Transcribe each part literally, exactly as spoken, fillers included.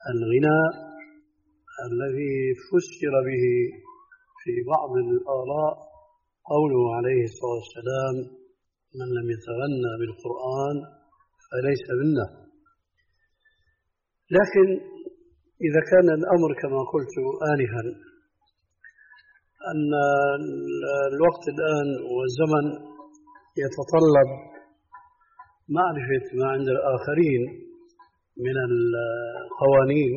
الغناء الذي فسر به في بعض الآراء قوله عليه الصلاة والسلام: من لم يتغنى بالقرآن فليس منا. لكن إذا كان الأمر كما قلت آنفا أن الوقت الآن والزمن يتطلب معرفة ما عند الآخرين من القوانين،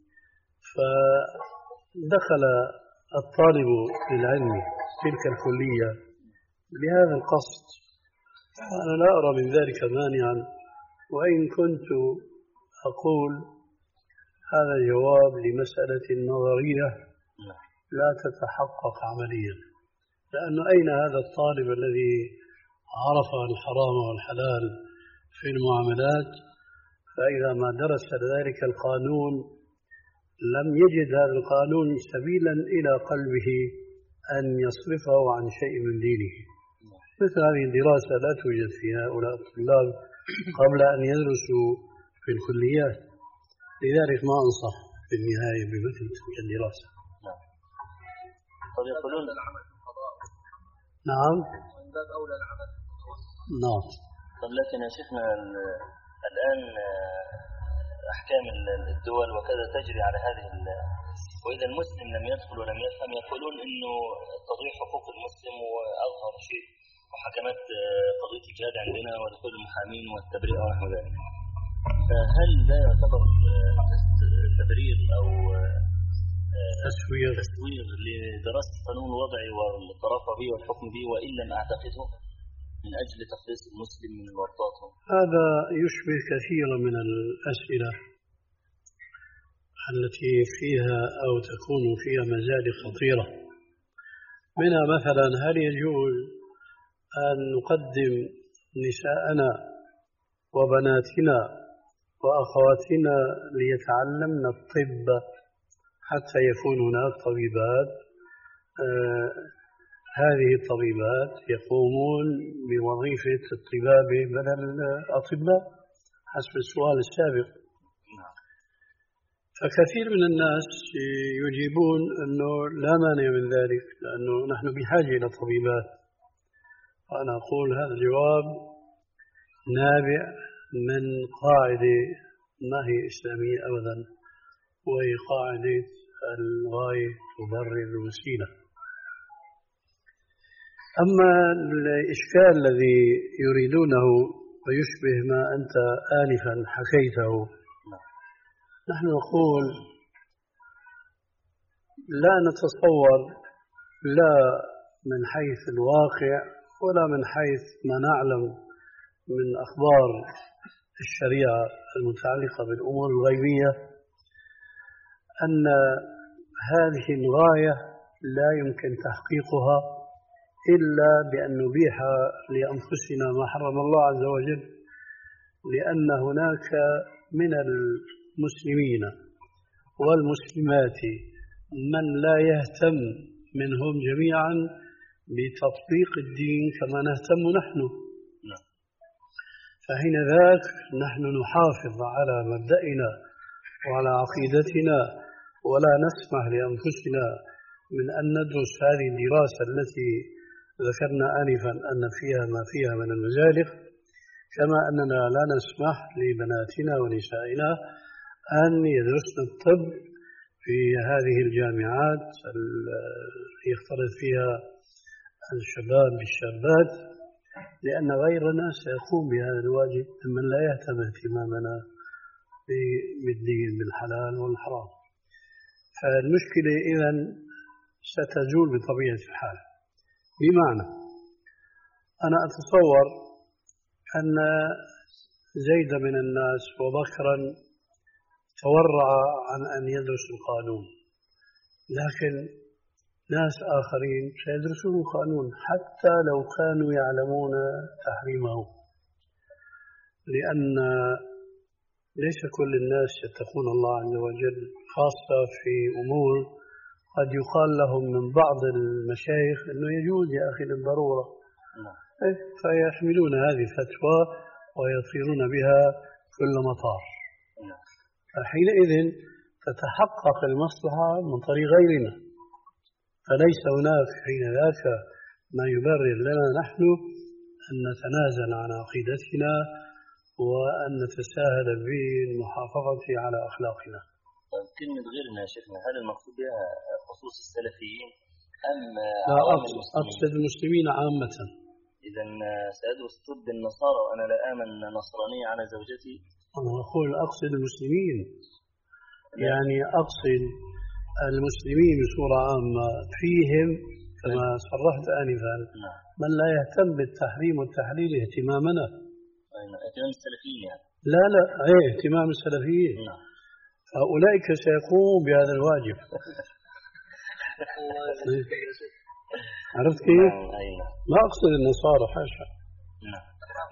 فدخل الطالب للعلم تلك الكلية بهذا القصد، أنا لا أرى من ذلك مانعا، وإن كنت أقول هذا جواب لمسألة نظرية لا تتحقق عمليا، لأنه أين هذا الطالب الذي عرف الحرام والحلال في المعاملات، فإذا ما درس ذلك القانون لم يجد هذا القانون سبيلا إلى قلبه أن يصرفه عن شيء من دينه. مثل هذه الدراسة لا توجد في هؤلاء الطلاب قبل أن يدرسوا في الكليات، لذلك ما أنصح في النهاية بمثل تلك الدراسة. طب يقولون نعم من باب أولى العمل. نعم. طب لكن يا شيخنا الآن أحكام الدول وكذا تجري على هذه، وإذا المسلم لم يدخل ولم يفهم يقولون إنه تضييع حقوق المسلم وأظهر شيء وحكمت قضية الجهاد عندنا ودخول المحامين والتبرئة ونحو ذلك، فهل لا يعتبر تبرير أو تسوير تسوير لدراسة القانون الوضعي والترافع به والحكم به وإن لم أعتقده من أجل تخليص المسلم من ورطاته؟ هذا يشبه كثيرا من الأسئلة التي فيها أو تكون فيها مزالق خطيرة، منها مثلا: هل يجوز أن نقدم نساءنا وبناتنا وأخواتنا ليتعلمن الطب حتى يكون هناك طبيبات، آه هذه الطبيبات يقومون بوظيفة الطبابة بدل الأطباء حسب السؤال السابق. فكثير من الناس يجيبون أنه لا مانع من ذلك لأنه نحن بحاجة إلى طبيبات، وأنا أقول هذا الجواب نابع من قاعدة ما هي إسلامية أبدا، وهي قاعدة الغاية تبرر الوسيلة. أما الإشكال الذي يريدونه ويشبه ما أنت آنفا حكيته، نحن نقول لا نتصور لا من حيث الواقع ولا من حيث ما نعلم من أخبار الشريعة المتعلقة بالأمور الغيبية أن هذه الغاية لا يمكن تحقيقها إلا بأن نبيح لأنفسنا ما حرم الله عز وجل، لأن هناك من المسلمين والمسلمات من لا يهتم منهم جميعا بتطبيق الدين كما نهتم نحن، فحين ذاك نحن نحافظ على مبدأنا وعلى عقيدتنا ولا نسمح لأنفسنا من أن ندرس هذه الدراسة التي ذكرنا آنفا أن فيها ما فيها من المزالق، كما أننا لا نسمح لبناتنا ونسائنا أن يدرسن الطب في هذه الجامعات يختلط فيها الشباب بالشابات، لأن غيرنا سيقوم بهذا الواجب ممن لا يهتم اهتمامنا بالدين بالحلال والحرام. فالمشكلة إذن ستزول بطبيعة الحال، بمعنى أنا أتصور أن زيد من الناس وبكرا تورع عن أن يدرس القانون، لكن ناس آخرين سيدرسون القانون حتى لو كانوا يعلمون تحريمه، لأن ليس كل الناس يتقون الله عز وجل، خاصة في أمور قد يقال لهم من بعض المشايخ أنه يجوز يا أخي للضرورة، فيحملون هذه الفتوى ويطيرون بها كل مطار. حينئذ تتحقق المصلحة من طريق غيرنا، فليس هناك حين ذاك ما يبرر لنا نحن أن نتنازل عن عقيدتنا وأن نتساهل بالمحافظة على أخلاقنا. طيب كلمة غيرنا يا شيخنا، هل المقصود بها خصوص السلفيين أم لا أقصد المسلمين عامة؟ إذا سأدرس ضد النصارى وأنا لا آمن نصرانية على زوجتي؟ أنا أقول أقصد المسلمين، يعني أقصد المسلمين بصورة عامة، فيهم كما صرحت آنفا من لا يهتم بالتحريم والتحليل اهتمامنا. اهتمام السلفيين يعني؟ لا لا ايه اهتمام السلفيين. نعم. فأولئك سيقوموا بهذا الواجب. عرفت كيف؟ ما أقصد النصارى حاشا. نعم.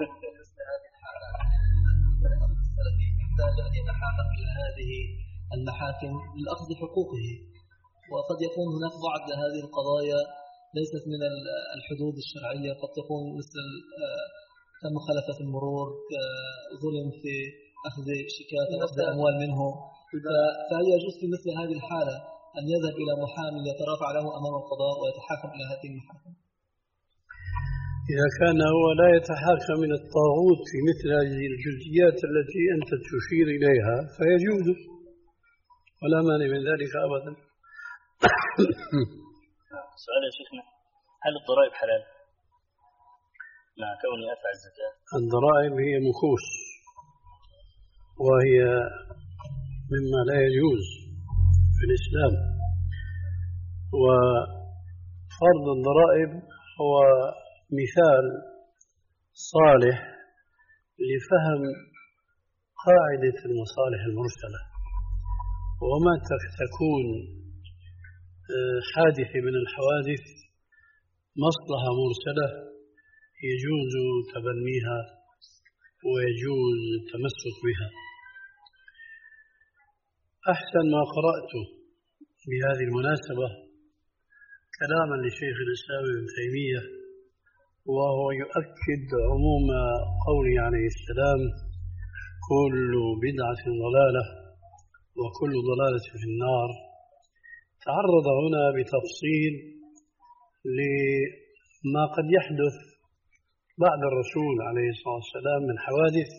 يحتاج أن يتحقق إلى هذه المحاكم لأخذ حقوقه، وقد يكون هناك بعض هذه القضايا ليست من الحدود الشرعية، قد تكون مثل كمخالفة المرور، كظلم في أخذ شيكات، أخذ أموال منه، فهل يجوز في مثل هذه الحالة أن يذهب إلى محامي يترافع له أمام القضاء ويتحاكم إلى هذه المحاكم؟ إذا كان هو لا يتحاكم من الطاغوت في مثل هذه الجزئيات التي أنت تشير إليها فيجوز، ولا مانع من ذلك أبدا. سؤال يا شيخنا، هل الضرائب حلال مع كوني أدفع الزكاة؟ الضرائب هي مكوس، وهي مما لا يجوز في الإسلام، وفرض الضرائب هو مثال صالح لفهم قاعدة المصالح المرسلة، وما تكون حادثة من الحوادث مصلحة مرسلة يجوز تبنيها ويجوز التمسك بها. أحسن ما قرأت بهذه المناسبة كلاما لشيخ الإسلام ابن تيمية، وهو يؤكد عموم قوله عليه السلام: كل بدعة ضلالة وكل ضلالة في النار. تعرض هنا بتفصيل لما قد يحدث بعد الرسول عليه الصلاة والسلام من حوادث،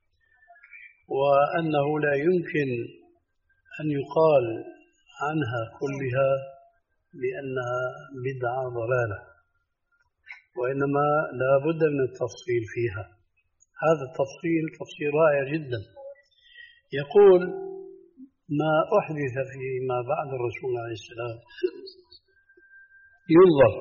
وأنه لا يمكن أن يقال عنها كلها بأنها بدعة ضلالة، وإنما لا بد من التفصيل فيها. هذا التفصيل تفصيل رائع جدا. يقول: ما أحدث فيما بعد الرسول عليه السلام ينظر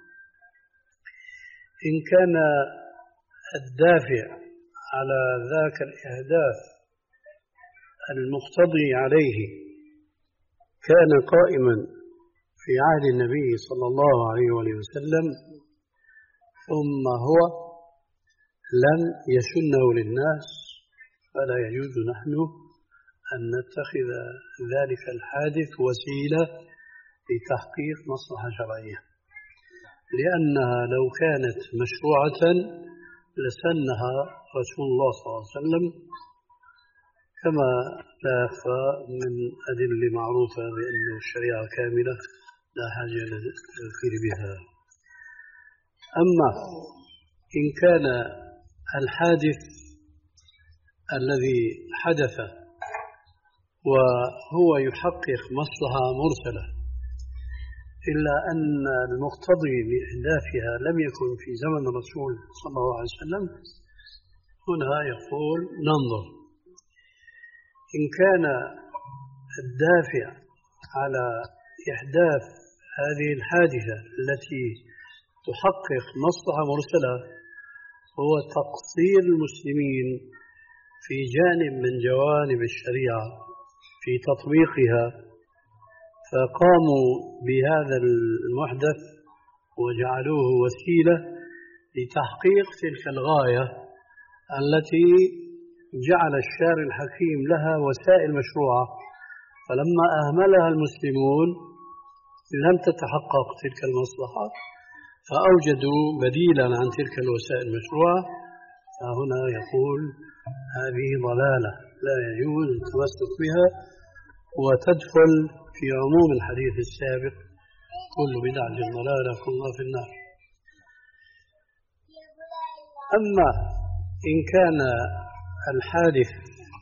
إن كان الدافع على ذاك الإحداث المقتضي عليه كان قائما في عهد النبي صلى الله عليه وسلم، ثم هو لم يسنه للناس، فلا يجوز نحن أن نتخذ ذلك الحادث وسيلة لتحقيق مصلحة شرعية، لأنها لو كانت مشروعة لسنها رسول الله صلى الله عليه وسلم، كما لا يخفى من أدلة معروفة بأن الشريعة كاملة لا حاجة للتذكير بها. أما إن كان الحادث الذي حدث وهو يحقق مصلحة مرسلة إلا أن المقتضي لإحداثها لم يكن في زمن الرسول صلى الله عليه وسلم، هنا يقول ننظر. إن كان الدافع على إحداث هذه الحادثة التي تحقق مصلحة مرسلة هو تقصير المسلمين في جانب من جوانب الشريعة في تطبيقها، فقاموا بهذا المحدث وجعلوه وسيلة لتحقيق تلك الغاية التي جعل الشارع الحكيم لها وسائل مشروعة، فلما أهملها المسلمون لم تتحقق تلك المصلحة، فأوجدوا بديلا عن تلك الوسائل المشروعة. فهنا يقول هذه ضلالة لا يجوز التمسك بها، وتدخل في عموم الحديث السابق كل بدعة ضلالة كل في النار. أما إن كان الحادث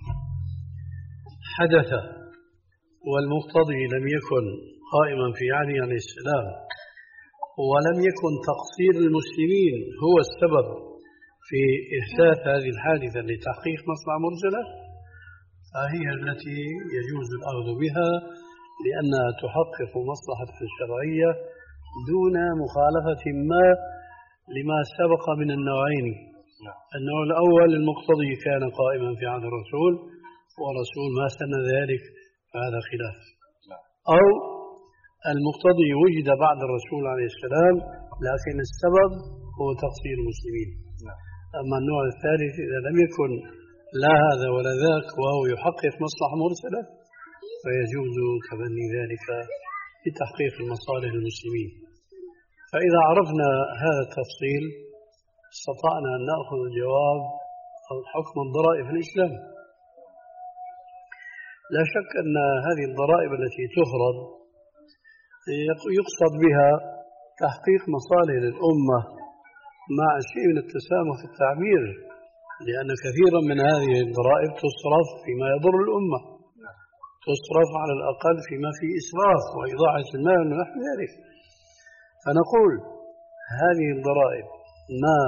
حدث والمقتضي لم يكن قائما في علي عليه السلام ولم يكن تقصير المسلمين هو السبب في إحداث هذه الحادثة لتحقيق مصلحة مرسلة، فهي التي يجوز الأخذ بها لأنها تحقق مصلحة شرعية دون مخالفة ما لما سبق من النوعين. النوع الأول المقتضي كان قائما في عهد الرسول ورسول ما سن ذلك فهذا خلاف، أو المقتضي وجد بعد الرسول عليه السلام لكن السبب هو تقصير المسلمين. أما النوع الثالث إذا لم يكن لا هذا ولا ذاك وهو يحقق مصلحة مرسلة فيجوز تبني ذلك لتحقيق المصالح المسلمين. فإذا عرفنا هذا التفصيل استطعنا أن نأخذ الجواب أو حكم الضرائب في الإسلام. لا شك أن هذه الضرائب التي تفرض يقصد بها تحقيق مصالح الأمة مع شيء من التسامح في التعبير، لأن كثيرا من هذه الضرائب تصرف فيما يضر الأمة، تصرف على الأقل فيما فيه إسراف وإضاعة المال ونحو ذلك. فنقول هذه الضرائب ما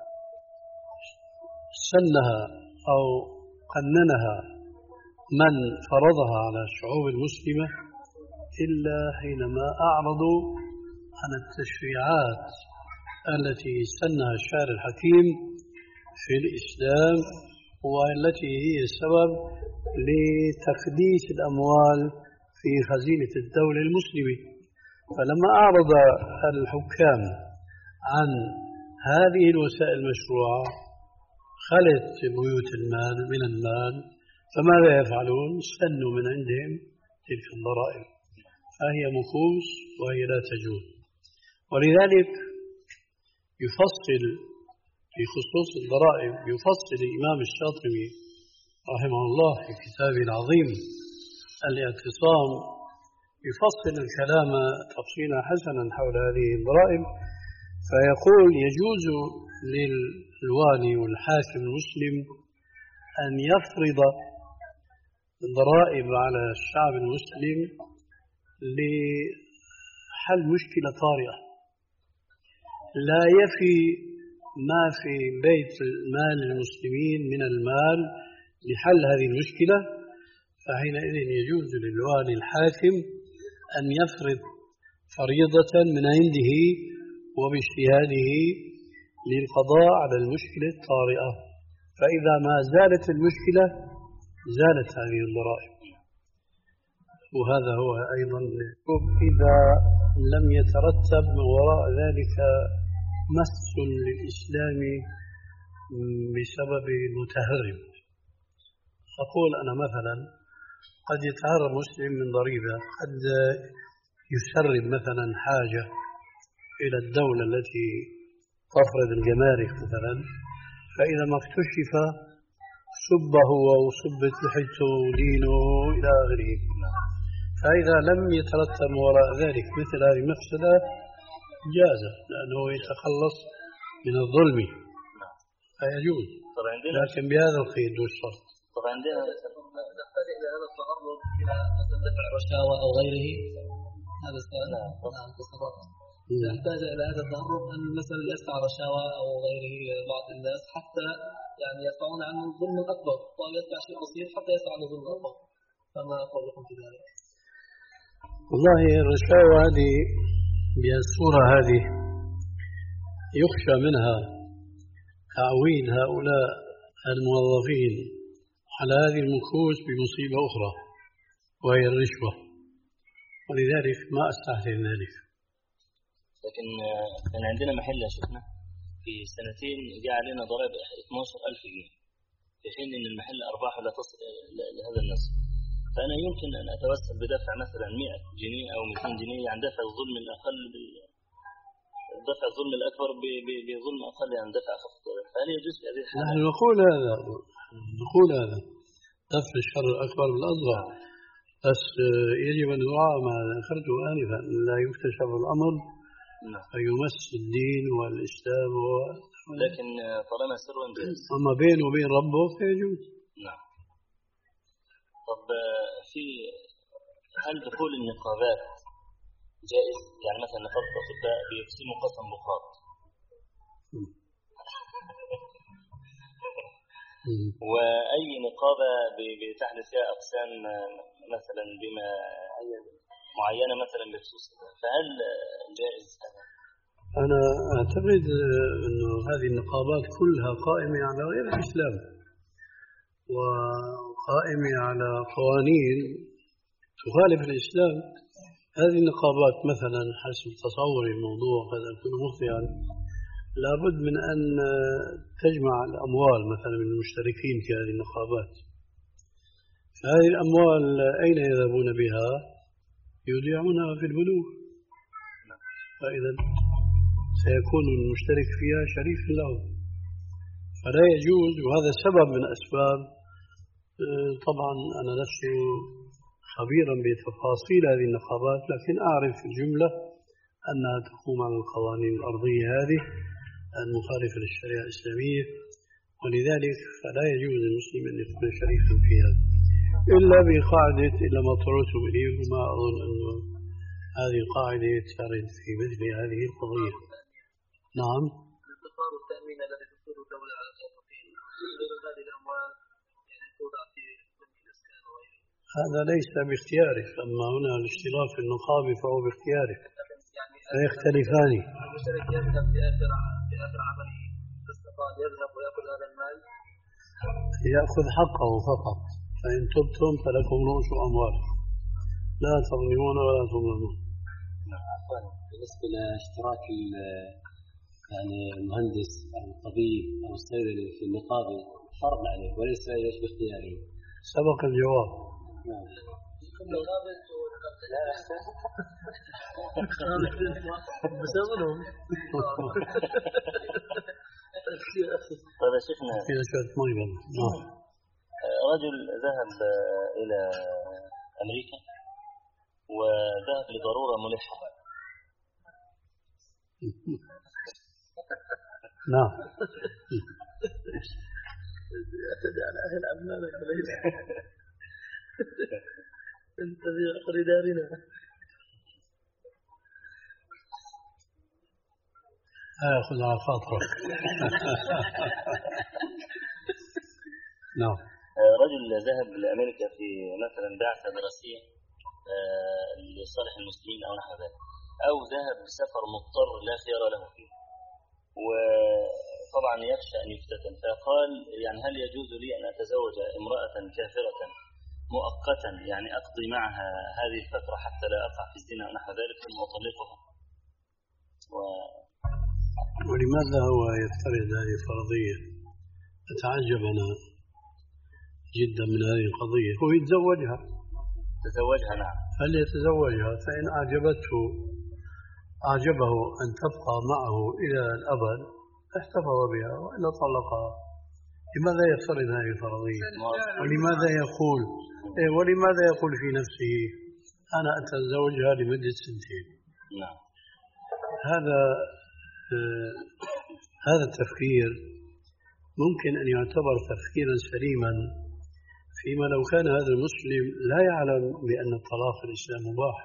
سنها أو قننها من فرضها على الشعوب المسلمة إلا حينما أعرضوا عن التشريعات التي سنها الشارع الحكيم في الإسلام والتي هي السبب لتقديس الأموال في خزينة الدولة المسلمة. فلما أعرض الحكام عن هذه الوسائل المشروعة خلت بيوت المال من المال، فماذا يفعلون؟ سنوا من عندهم تلك الضرائب، فهي مكوس وهي لا تجوز. ولذلك يفصل في خصوص الضرائب، يفصل الإمام الشاطبي رحمه الله في كتابه العظيم الاعتصام، يفصل الكلام تفصيلا حسنا حول هذه الضرائب، فيقول يجوز للوالي والحاكم المسلم أن يفرض ضرائب على الشعب المسلم لحل مشكلة طارئة لا يفي ما في بيت المال المسلمين من المال لحل هذه المشكلة، فحينئذ يجوز للوالي الحاكم أن يفرض فريضة من عنده وباجتهاده للقضاء على المشكلة الطارئة، فإذا ما زالت المشكلة زالت هذه الضرائب. وهذا هو أيضا إذا لم يترتب من وراء ذلك مس للإسلام بسبب متهرب. أقول أنا مثلا قد يتهرب مسلم من ضريبة، قد يسرب مثلا حاجة إلى الدولة التي تفرض الجمارك مثلا، فإذا ما اكتشف سبه وسبت لحيته ودينه إلى آخره. فإذا لم يترتب وراء ذلك مثل هذه المفسدة جاز، لأنه يتخلص من الظلم فيجوز، لكن بهذا القيد والشرط. طبعا عندنا نحتاج إلى هذا التعرض إلى مثلا دفع رشاوى أو غيره. هذا السؤال نعم تصرف. نحتاج إلى هذا التعرض أن مثلا يدفع رشاوى أو غيره بعض الناس حتى يعني يدفعون عنه الظلم الأكبر، ويدفع شيء بسيط حتى يدفع عنه الظلم الأكبر. فما قولكم في ذلك؟ والله الرشاوى هذه بالصورة هذه يخشى منها تعويل هؤلاء الموظفين على هذه المكوس بمصيبة أخرى وهي الرشوة، ولذلك ما أستحسن ذلك. لكن كان عندنا محل يا شيخنا في سنتين جاء علينا ضرائب اثني عشر ألف جنيه، في حين أن المحل أرباحه لا تصل لهذا النصف. فأنا يمكن أن أتوسل بدفع مثلا مئة جنيه أو مئتين جنيه عن دفع الظلم الأقل دفع الظلم الأكبر بظلم أقل عن دفع خفض. فهل يجوز في هذه الحالة؟ نحن نقول هذا نقول هذا دفع الشر الأكبر بالأصغر، بس يجب أن يراعى ما ذكرته آنفا، لا يكتشف الأمر فيمس الدين والإسلام و... لكن طالما سر جائز. أما بينه وبين ربه فيجوز. نعم. طب في هل دخول النقابات جائز؟ يعني مثلا نقابة الأطباء بيقسموا قسم بقاط وأي نقابة بتحدث فيها أقسام مثلا بما معينة مثلا بخصوص، فهل جائز هذا؟ أنا أعتقد أنه هذه النقابات كلها قائمة على غير الإسلام وقائمة على قوانين تخالف الإسلام. هذه النقابات مثلا حسب تصوري الموضوع قد أكون مخطئا لابد من أن تجمع الأموال مثلا من المشتركين في هذه النقابات. فهذه الأموال أين يذهبون بها؟ يودعونها في البنوك، فإذا سيكون المشترك فيها شريك له، فلا يجوز. وهذا سبب من أسباب، طبعا أنا لست خبيرا بتفاصيل هذه النقابات لكن أعرف في الجملة أنها تقوم على القوانين الأرضية هذه المخالفة للشريعة الإسلامية، ولذلك فلا يجوز للمسلم أن يكون شريكا فيها إلا بقاعدة إلا ما طرتم إليه، وما أظن أن هذه القاعدة ترد في مثل هذه القضية. نعم. الادخار والتأمين الذي تدخله الدولة على الموظفين هذه الأموال يعني توضع في بنك الإسكان وغيره، هذا ليس باختيارك، أما هنا الاشتراك في النقابة فهو باختيارك، فيختلفان. المشترك يذهب في آخر في آخر عمله الاستقال يذهب ويأخذ هذا المال، يأخذ حقه فقط، فإن تبتم فلكم رؤوس أموالكم لا تظلمون ولا تظلمون. عفوا، بالنسبة لاشتراك يعني المهندس أو الطبيب أو الصيدلي في النقابة فرض عليه وليس ليش باختياره. سبق الجواب. نعم. بسببهم. طيب يا شيخنا، إذا شوية مي والله. رجل ذهب إلى أمريكا وذهب لضرورة ملحة. نعم. اعتدى على أهل أبنائك وليس أنت في عقر دارنا. أخذ على خاطرك. نعم. رجل ذهب لأمريكا في مثلا بعثة دراسية لصالح المسلمين أو نحو ذلك، أو ذهب بسفر مضطر لا خيار له فيه، وطبعا يخشى أن يفتتن، فقال يعني هل يجوز لي أن أتزوج امرأة كافرة مؤقتا، يعني أقضي معها هذه الفترة حتى لا أقع في الزنا ونحو ذلك ثم أطلقها؟ و... ولماذا هو يفترض هذه الفرضية؟ أتعجب أنا جدا من هذه القضية. هو يتزوجها، تزوجها نعم، فليتزوجها، فإن أعجبته أعجبه أن تبقى معه إلى الأبد احتفظ بها، وإلا طلقها. لماذا يفترض هذه الفرضية؟ ولماذا يقول إيه ولماذا يقول في نفسه أنا أتزوجها لمدة سنتين؟ نعم. هذا آه هذا التفكير ممكن أن يعتبر تفكيرا سليما فيما لو كان هذا المسلم لا يعلم بأن الطلاق في الإسلام مباح،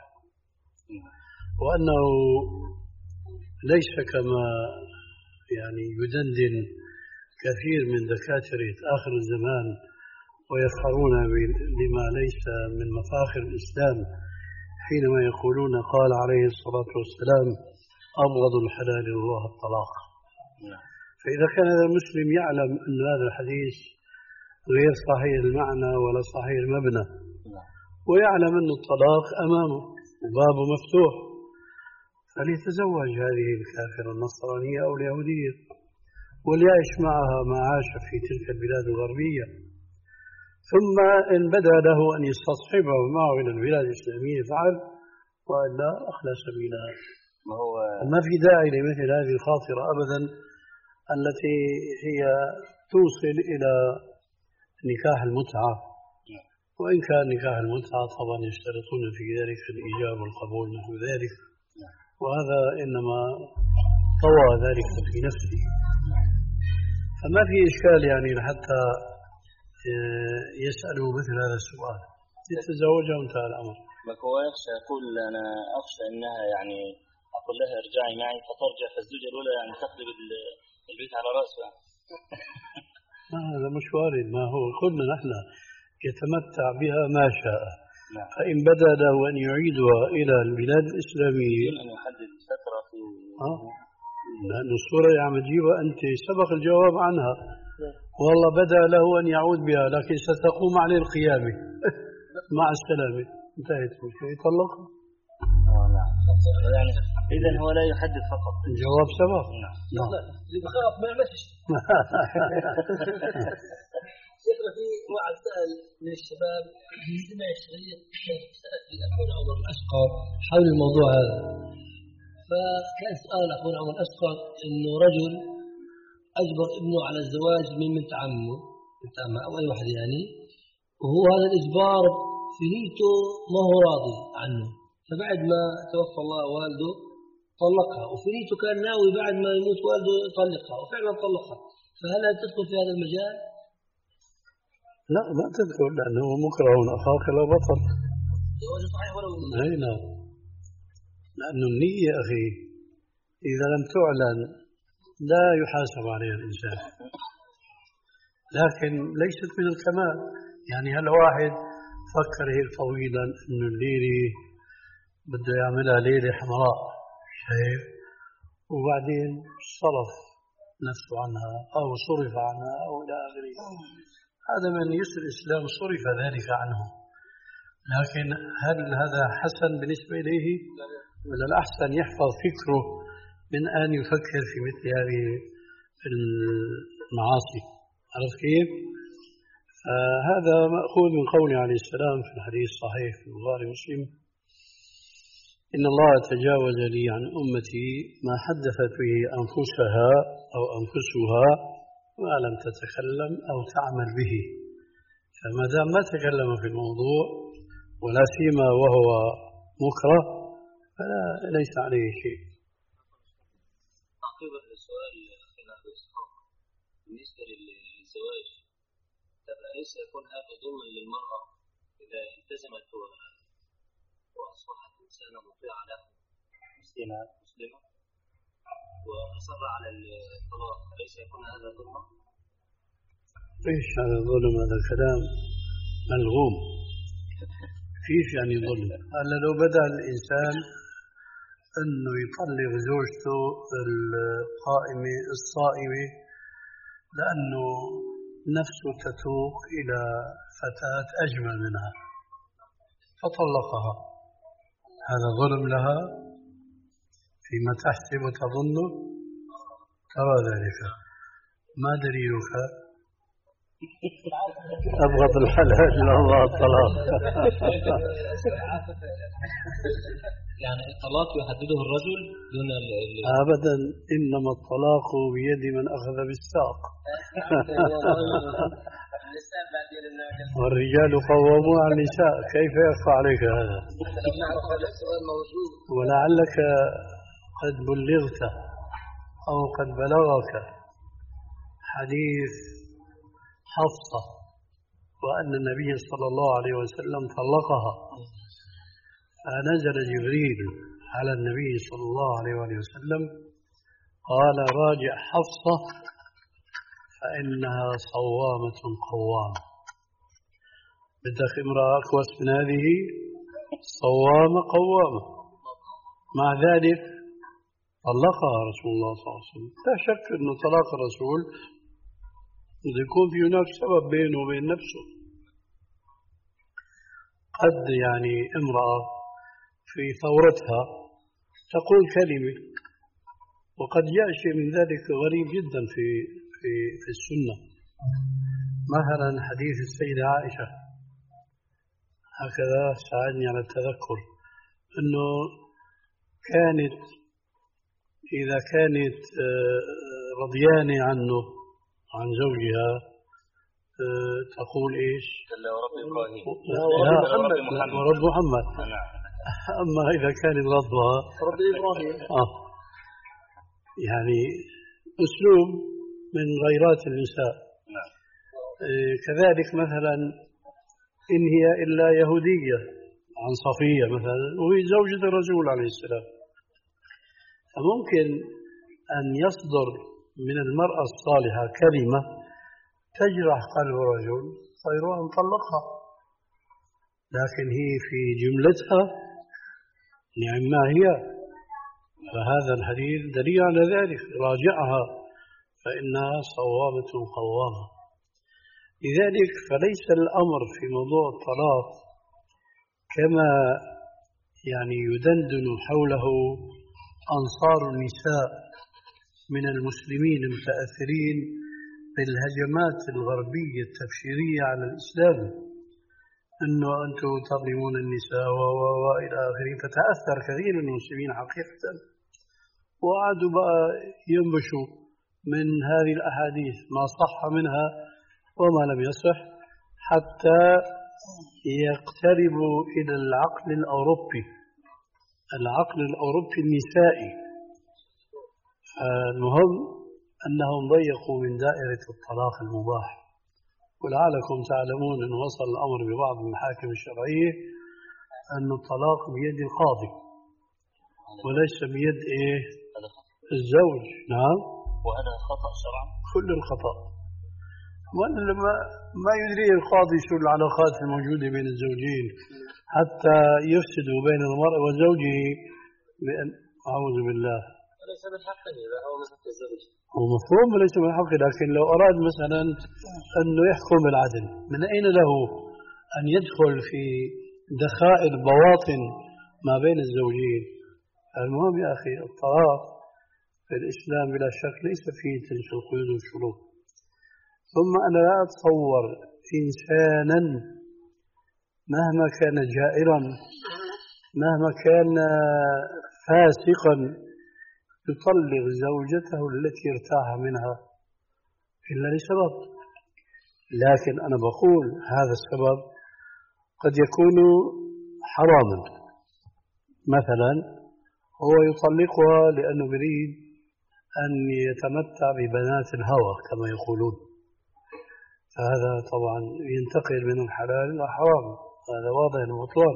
وأنه ليس كما يعني يدندن كثير من دكاترة آخر الزمان ويفخرون بما ليس من مفاخر الإسلام حينما يقولون قال عليه الصلاة والسلام أبغض الحلال الله الطلاق. فإذا كان هذا المسلم يعلم أن هذا الحديث غير صحيح المعنى ولا صحيح المبنى، ويعلم أن الطلاق أمامه وبابه مفتوح، فليتزوج هذه الكافرة النصرانية أو اليهودية وليعيش معها ما عاش في تلك البلاد الغربية، ثم إن بدا له أن يستصحبه معه إلى البلاد الإسلامية فعل، وإلا أخلى سبيلها. ما هو ما في داعي لمثل هذه الخاطرة أبدا التي هي توصل إلى نكاح المتعة وإن كان نكاح المتعة طبعا يشترطون في ذلك الإيجاب والقبول نحو ذلك، وهذا إنما طوى ذلك في نفسه، فما في إشكال يعني حتى يسألوا مثل هذا السؤال، يتزوجها وانتهى الأمر. هو يخشى، يقول أنا أخشى أنها يعني أقول لها ارجعي معي فترجع، فالزوجة الأولى يعني تقلب البيت على رأسها. ما هذا مش وارد، ما هو قلنا نحن يتمتع بها ما شاء. نعم. فإن بدا له أن يعيدها إلى البلاد الإسلامية أن يحدد فترة في أه؟ لأن الصورة يا عم تجيبها أنت سبق الجواب عنها، والله بدا له أن يعود بها لكن ستقوم عليه القيامة مع السلامة، انتهت المشكلة، يطلقها. آه نعم. يعني إذا هو لا يحدد فقط، الجواب سبق. نعم. لا اللي بخاف ما يعملش. شيخنا في واحد سأل من الشباب سمع شريط سأل أخونا عمر الأشقر حول الموضوع هذا، فكان سؤال أخونا عمر الأشقر إنه رجل أجبر ابنه على الزواج من بنت عمه بنت عمه أو أي واحد يعني، وهو هذا الإجبار في نيته ما هو راضي عنه، فبعد ما توفى الله والده طلقها، وفي نيته كان ناوي بعد ما يموت والده يطلقها وفعلا طلقها، فهل تدخل في هذا المجال؟ لا ما تدخل، لأنه مكره أخاك لا بطل. صحيح ولو أي نعم، لأن النية أخي إذا لم تعلن لا يحاسب عليها الإنسان، لكن ليست من الكمال. يعني هل واحد فكر هيك طويلا إنه الليلة بده يعملها ليلة حمراء شايف، وبعدين صرف نفسه عنها أو صرف عنها أو إلى آخره، هذا من يسر الإسلام صرف ذلك عنه، لكن هل هذا حسن بالنسبة إليه؟ ولا الأحسن يحفظ فكره من أن يفكر في مثل هذه المعاصي؟ عرفت كيف؟ هذا مأخوذ من قوله عليه السلام في الحديث الصحيح في البخاري ومسلم: إن الله تجاوز لي عن أمتي ما حدثت به أنفسها أو أنفسها ما لم تتكلم أو تعمل به. فما دام ما تكلم في الموضوع ولا سيما وهو مكره فلا ليس عليه شيء. تعقيبا للسؤال أخينا أبو إسحاق، بالنسبة للزواج أليس يكون هذا ظلما للمرأة إذا التزمت وأصبحت إنسانة مطيعة له مسلمة مسلمة وأصر على الطلاق، أليس يكون هذا ظلما؟ إيش هذا ظلم؟ هذا كلام ملغوم. كيف يعني ظلم؟ هلا لو بدأ الإنسان أنه يطلق زوجته القائمة الصائمة لأنه نفسه تتوق إلى فتاة أجمل منها فطلقها، هذا ظلم لها فيما تحسب وتظن؟ ترى ذلك. ما دليلك؟ أبغض الحلال إلا الله الطلاق. يعني الطلاق يحدده الرجل دون أبدا، إنما الطلاق بيد من أخذ بالساق. والرجال قوامون على النساء، كيف يخفى عليك هذا؟ ولعلك قد بلغت أو قد بلغك حديث حفصة وأن النبي صلى الله عليه وسلم طلقها، فنزل جبريل على النبي صلى الله عليه وسلم قال: راجع حفصة فإنها صوامة قوامة. بدك امرأة أكوس من هذه؟ صوامة قوامة. مع ذلك طلقها رسول الله صلى الله عليه وسلم. لا شك أن طلاق الرسول يكون في هناك سبب بينه وبين نفسه. قد يعني امرأة في ثورتها تقول كلمة، وقد جاء شيء من ذلك غريب جدا في في في السنة. مثلا حديث السيدة عائشة، هكذا ساعدني على التذكر، أنه كانت إذا كانت رضيانة عنه عن زوجها تقول إيش؟ لا ورب إبراهيم لا ورب محمد, ورب محمد. أما إذا كان ربها رب إبراهيم آه يعني أسلوب من غيرات النساء. إيه كذلك مثلا إن هي إلا يهودية عن صفية مثلا وهي زوجة الرسول عليه السلام، فممكن أن يصدر من المرأة الصالحة كلمة تجرح قلب الرجل فيروح نطلقها، لكن هي في جملتها نعم ما هي. فهذا الحديث دليل على ذلك، راجعها فإنها صوامة قوامة. لذلك فليس الأمر في موضوع الطلاق كما يعني يدندن حوله أنصار النساء من المسلمين المتأثرين بالهجمات الغربية التبشيرية على الإسلام، أنه أنتم تظلمون النساء وإلى آخره. فتأثر كثير من المسلمين حقيقة وقعدوا بقى ينبشوا من هذه الأحاديث ما صح منها وما لم يصح حتى يقتربوا إلى العقل الأوروبي، العقل الأوروبي النسائي. المهم أنهم ضيقوا من دائرة الطلاق المباح، ولعلكم تعلمون أن وصل الأمر ببعض المحاكم الشرعية أن الطلاق بيد القاضي وليس بيد إيه الزوج. نعم، وهذا خطأ شرعا، كل الخطأ. وما ما يدري القاضي شو العلاقات الموجودة بين الزوجين حتى يفسدوا بين المرء وزوجه بأن أعوذ بالله. ليس من حقه، هو من حق الزوج. هو مفهوم ليس من حقه، لكن لو أراد مثلا أنه يحكم بالعدل من أين له أن يدخل في دخائل بواطن ما بين الزوجين؟ المهم يا أخي الطلاق في الإسلام بلا شك ليس فيه تلك القيود والشروط. ثم أنا لا أتصور إنسانا مهما كان جائرا مهما كان فاسقا يطلق زوجته التي ارتاح منها إلا لسبب. لكن أنا بقول هذا السبب قد يكون حراما، مثلا هو يطلقها لأنه يريد أن يتمتع ببنات الهوى كما يقولون، فهذا طبعا ينتقل من الحلال إلى حرام، هذا واضح المطلق.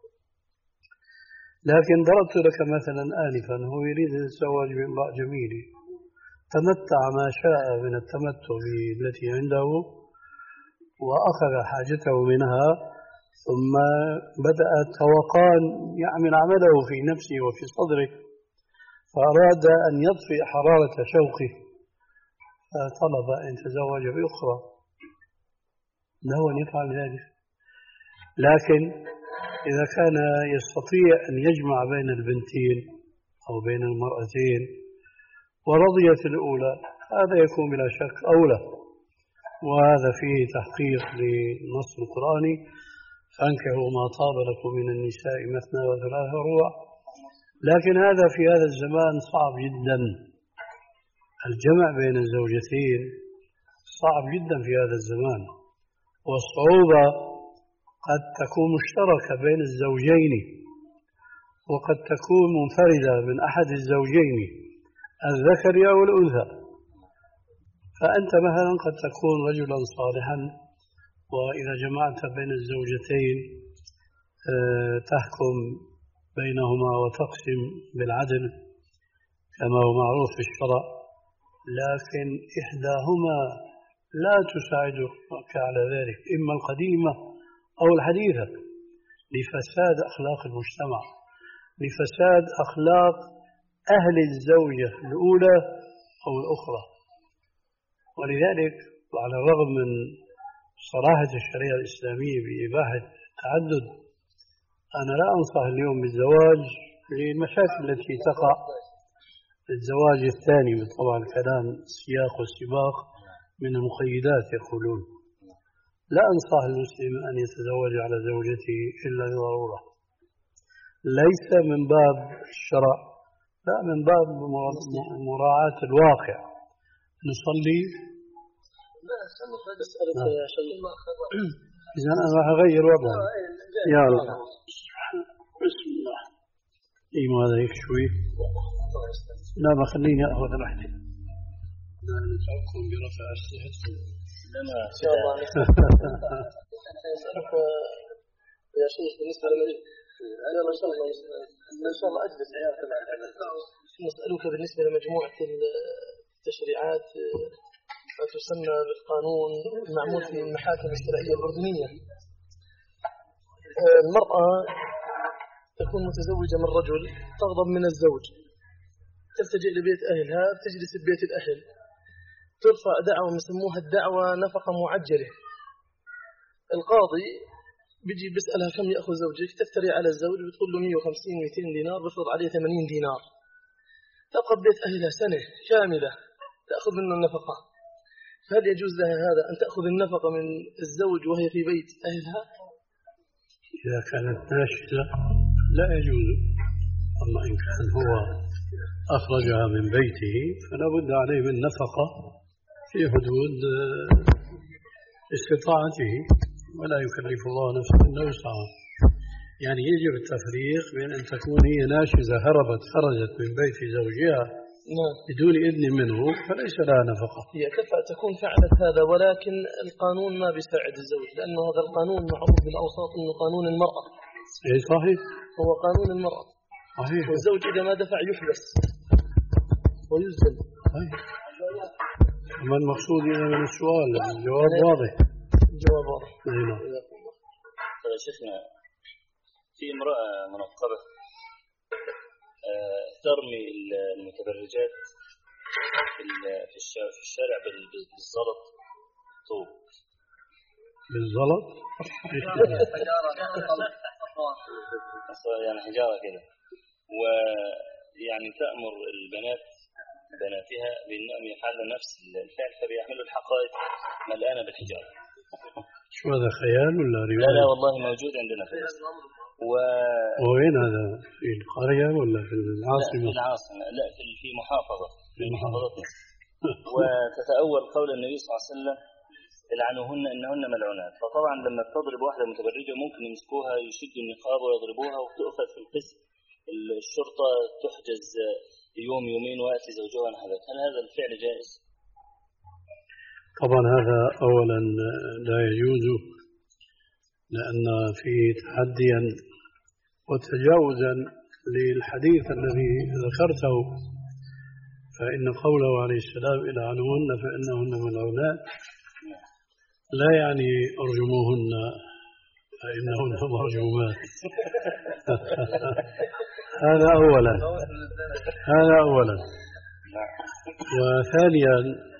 لكن ضربت لك مثلا آنفا هو يريد الزواج بامرأة جميلة، تمتع ما شاء من التمتع بالتي عنده وأخذ حاجته منها، ثم بدأ التوقان يعمل عمله في نفسه وفي صدره، فأراد أن يطفئ حرارة شوقه فطلب أن يتزوج بأخرى، له أن يفعل ذلك. لكن إذا كان يستطيع أن يجمع بين البنتين أو بين المرأتين ورضيت الأولى هذا يكون بلا شك أولى، وهذا فيه تحقيق للنص القرآني: فانكحوا ما طاب لكم من النساء مثنى وثلاث ورباع. لكن هذا في هذا الزمان صعب جدا، الجمع بين الزوجتين صعب جدا في هذا الزمان، والصعوبة قد تكون مشتركة بين الزوجين وقد تكون منفردة من أحد الزوجين الذكر أو الأنثى. فأنت مثلا قد تكون رجلا صالحا وإذا جمعت بين الزوجتين تحكم بينهما وتقسم بالعدل كما هو معروف في الشرع، لكن إحداهما لا تساعدك على ذلك، إما القديمة أو الحديثة، لفساد أخلاق المجتمع، لفساد أخلاق أهل الزوجة الأولى أو الأخرى. ولذلك وعلى الرغم من صراحة الشريعة الإسلامية بإباحة التعدد، أنا لا أنصح اليوم بالزواج للمشاكل التي تقع الزواج الثاني. طبعا كلام السياق والسباق من المقيدات يقولون لا أنصح المسلم أن يتزوج على زوجته إلا لضرورة، ليس من باب الشرع، لا من باب مراعاة الواقع. نصلي أسألك يا شيخ إذا أنا راح أغير وضعي. يلا بسم الله. إيه ماذا هيك شوي؟ لا ما خليني أخذ راحتي. لا نتعبكم برفع أسلحتكم. لما إن شاء الله أسألك يا شيخ بالنسبة لمجموعة أنا ما شاء الله إن شاء الله أجلس نسألك بالنسبة لمجموعة التشريعات ما تسمى بالقانون المعمول في المحاكم الشرعية الأردنية. المرأة تكون متزوجة من رجل تغضب من الزوج، تلتجئ لبيت أهلها، تجلس ببيت الأهل، ترفع دعوة يسموها الدعوة نفقة معجلة. القاضي بيجي بيسألها كم يأخذ زوجك، تفتري على الزوج بتقول له مئة وخمسين مئتين دينار، بفرض عليه ثمانين دينار. تبقى ببيت أهلها سنة كاملة تأخذ منه النفقة. هل يجوز لها هذا أن تأخذ النفقة من الزوج وهي في بيت أهلها؟ إذا كانت ناشزة لا يجوز، أما إن كان هو أخرجها من بيته فلا بد عليه من نفقة في حدود استطاعته، ولا يكلف الله نفسا إلا وسعها. يعني يجب التفريق بين أن تكون هي ناشزة هربت خرجت من بيت زوجها بدون إذن منه فليس لها نفقة. هي كفى تكون فعلت هذا، ولكن القانون ما بيساعد الزوج، لأنه هذا القانون معروف بالأوساط إنه قانون المرأة. إيه صحيح، هو قانون المرأة صحيح. والزوج إذا ما دفع يحبس ويسجن. صحيح. ما المقصود إذا من السؤال؟ الجواب واضح. الجواب واضح. نعم. طيب شيخنا، في امرأة منقبة ترمي المتبرجات في الشارع بالزلط طوب. بالزلط؟ يعني حجارة كده، ويعني تأمر البنات بناتها بأنهم يفعلن نفس الفعل، فبيحملوا الحقائب ملآنة بالحجارة. شو هذا خيال ولا رواية؟ لا لا والله موجود عندنا في مصر. و... وين هذا؟ في القرية ولا في العاصمة؟ لا في العاصمة، لا في في محافظة في محافظة مصر. وتتأول قول النبي صلى الله عليه وسلم العنوهن إنهن ملعونات. فطبعا لما تضرب واحدة متبرجة ممكن يمسكوها يشدوا النقاب ويضربوها وتؤخذ في القسم، الشرطة تحجز يوم يومين ويأتي زوجها نهبت. هل هذا الفعل جائز؟ طبعا هذا أولا لا يجوز، لأن فيه تحديا وتجاوزا للحديث الذي ذكرته، فإن قوله عليه السلام العنهن فإنهن ملعونات لا يعني أرجموهن فإنهن مرجومات. هذا أولا هذا أولا وثانيا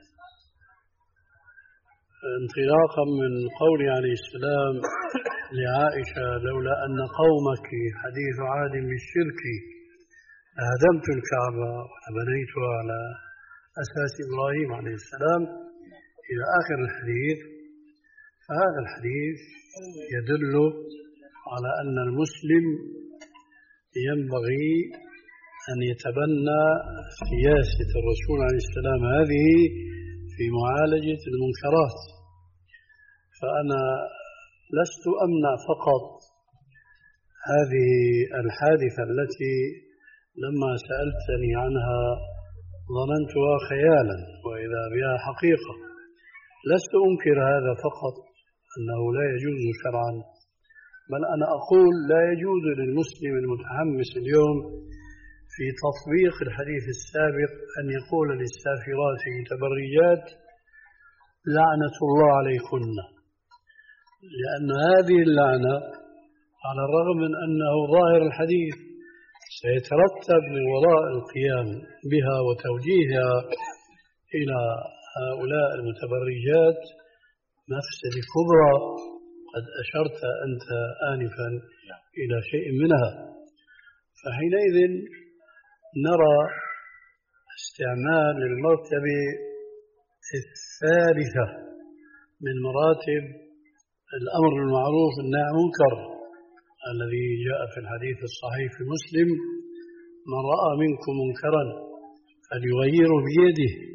انطلاقا من قول عليه السلام لعائشة لولا أن قومك حديث عهد بالشرك لهدمت الكعبة وبنيتها على أساس إبراهيم عليه السلام إلى آخر الحديث. فهذا الحديث يدل على أن المسلم ينبغي أن يتبنى سياسة الرسول عليه السلام هذه في معالجة المنكرات. فأنا لست أمنع فقط هذه الحادثة التي لما سألتني عنها ظننتها خيالا وإذا بها حقيقة. لست أنكر هذا فقط أنه لا يجوز شرعا، بل أنا أقول لا يجوز للمسلم المتحمس اليوم في تطبيق الحديث السابق أن يقول للسافرات المتبرجات لعنة الله عليكن، لأن هذه اللعنة على الرغم من أنه ظاهر الحديث سيترتب من وراء القيام بها وتوجيهها إلى هؤلاء المتبرجات مفسدة كبرى قد أشرت أنت آنفا إلى شيء منها. فحينئذ نرى استعمال المرتبة الثالثة من مراتب الأمر بالمعروف والنهي عن المنكر الذي جاء في الحديث الصحيح في مسلم: من رأى منكم منكرا فليغيره بيده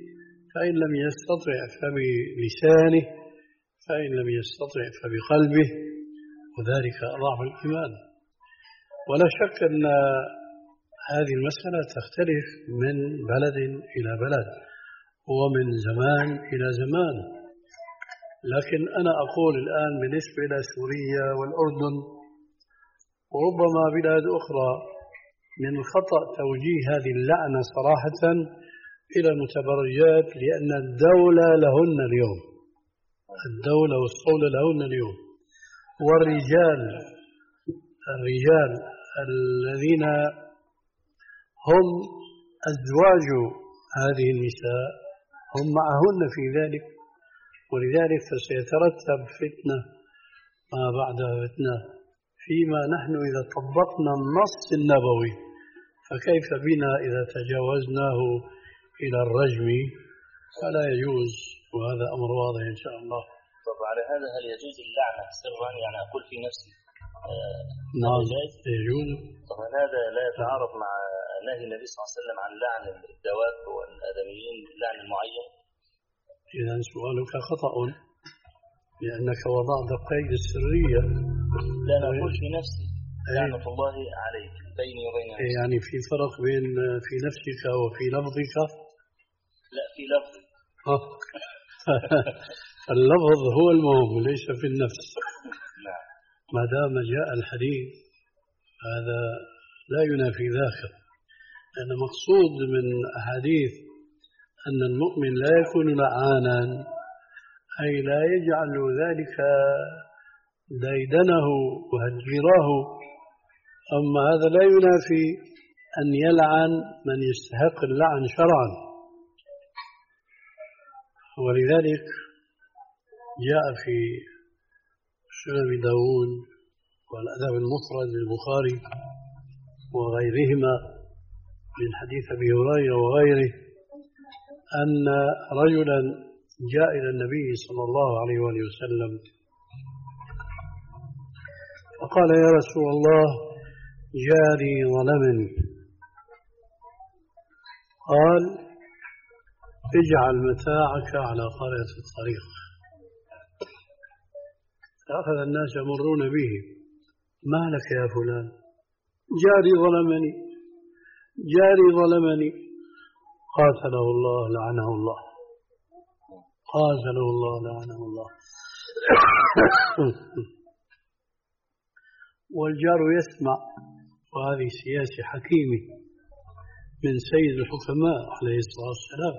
فإن لم يستطع فبلسانه، فإن لم يستطع فبقلبه، وذلك أضعف الإيمان. ولا شك أن هذه المسألة تختلف من بلد إلى بلد ومن زمان إلى زمان، لكن أنا أقول الآن بالنسبة إلى سوريا والأردن وربما بلاد أخرى من الخطأ توجيه هذه اللعنة صراحة إلى المتبرجات، لأن الدولة لهن اليوم، الدولة والصولة لهن اليوم، والرجال الرجال الذين هم أزواج هذه النساء هم معهن في ذلك، ولذلك فسيترتب فتنة ما بعدها فتنة فيما نحن إذا طبقنا النص النبوي، فكيف بنا إذا تجاوزناه إلى الرجم؟ فلا يجوز، وهذا أمر واضح إن شاء الله. طب على هذا هل يجوز اللعنة سرا، يعني أقول في نفسي آه نعم يجوز؟ طبعا هذا لا يتعارض مع نهي النبي صلى الله عليه وسلم عن لعن الدواب والآدميين باللعن المعين؟ إذا سؤالك خطأ، لأنك وضعت قيد السرية. لا أنا أقول في نفسي لعنة الله عليك بيني وبين نفسي. يعني في فرق بين في نفسك وفي لفظك؟ لا في لفظي. اللفظ هو المهم ليس في النفس. نعم. ما دام جاء الحديث هذا لا ينافي ذاك، لأن مقصود من أحاديث أن المؤمن لا يكون لعانا، أي لا يجعل ذلك ديدنه وهجيراه. أما هذا لا ينافي أن يلعن من يستحق اللعن شرعا، ولذلك جاء في سنن داود والأدب المفرد للبخاري وغيرهما من حديث أبي هريرة وغيره أن رجلا جاء إلى النبي صلى الله عليه وآله وسلم فقال: يا رسول الله، جاري ظلمني. قال: اجعل متاعك على قارئة الطريق. فأخذ الناس يمرون به: ما لك يا فلان؟ جاري ظلمني، جاري ظلمني. قاتله الله لعنه الله، قاتله الله لعنه الله. والجار يسمع، وهذه سياسة حكيمة من سيد الحكماء عليه الصلاة والسلام.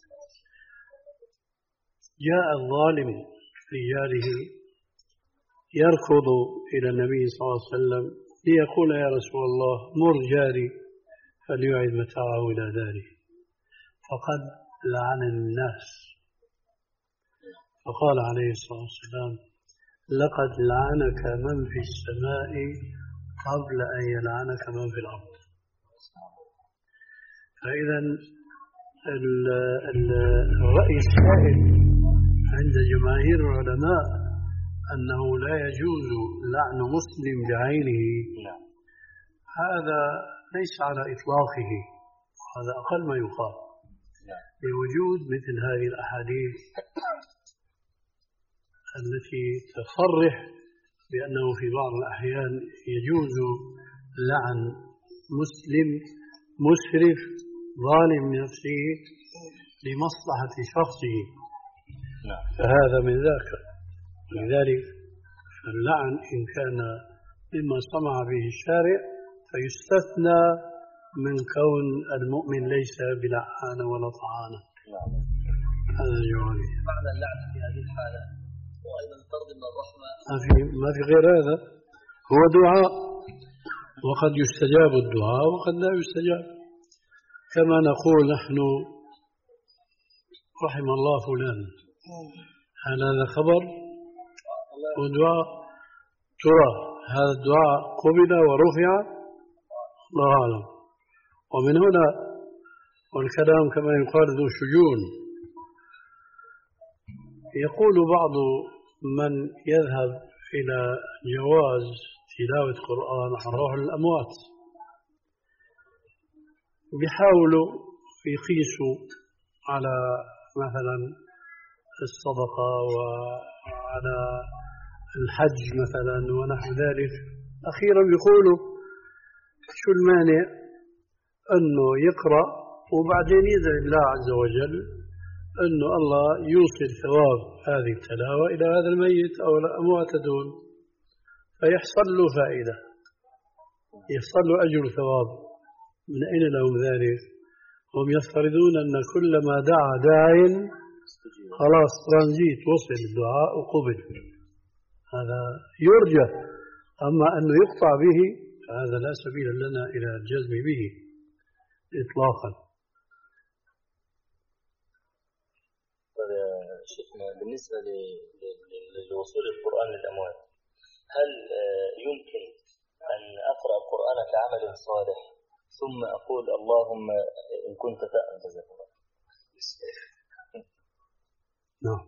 جاء الظالم لجاره يركض إلى النبي صلى الله عليه وسلم ليقول: يا رسول الله، مر جاري فليعد متاعه إلى داره، فقد لعن الناس. فقال عليه الصلاة والسلام: لقد لعنك من في السماء قبل أن يلعنك من في الأرض. فإذا الرأي السائد عند جماهير العلماء أنه لا يجوز لعن مسلم بعينه، هذا ليس على إطلاقه، هذا أقل ما يقال، لوجود مثل هذه الأحاديث التي تصرح بأنه في بعض الأحيان يجوز لعن مسلم مسرف ظالم نفسه لمصلحة شخصه، فهذا من ذاك. لذلك اللعن إن كان مما سمع به الشارع فيستثنى من كون المؤمن ليس بلعان ولا طعانا. هذا جوابي. معنى اللعن في هذه الحالة وأيضا الطرد من الرحمة. ما في ما في غير هذا، هو دعاء، وقد يستجاب الدعاء وقد لا يستجاب، كما نقول نحن: رحم الله فلان. هل هذا خبر ودعاء؟ ترى هذا الدعاء قبل ورفع؟ الله أعلم. ومن هنا والكلام كما يقال ذو شجون. يقول بعض من يذهب إلى جواز تلاوة القرآن عن روح الأموات، بيحاولوا يقيسوا على مثلا الصدقة وعلى الحج مثلا ونحو ذلك، أخيرا يقولوا شو المانع أنه يقرأ وبعدين يدعي الله عز وجل أنه الله يوصل ثواب هذه التلاوة إلى هذا الميت أو الأموات دون، فيحصل له فائدة، يحصل له أجر ثواب. من أين لهم ذلك؟ هم يفترضون أن كلما دعا داع خلاص ترانزيت وصل الدعاء وقبل، هذا يرجى. أما أنه يقطع به فهذا لا سبيل لنا إلى الجزم به إطلاقا. شيخنا بالنسبة للوصول القرآن للأموات، هل يمكن أن أقرأ القرآن كعمل صالح ثم أقول اللهم إن كنت تأذن؟ نعم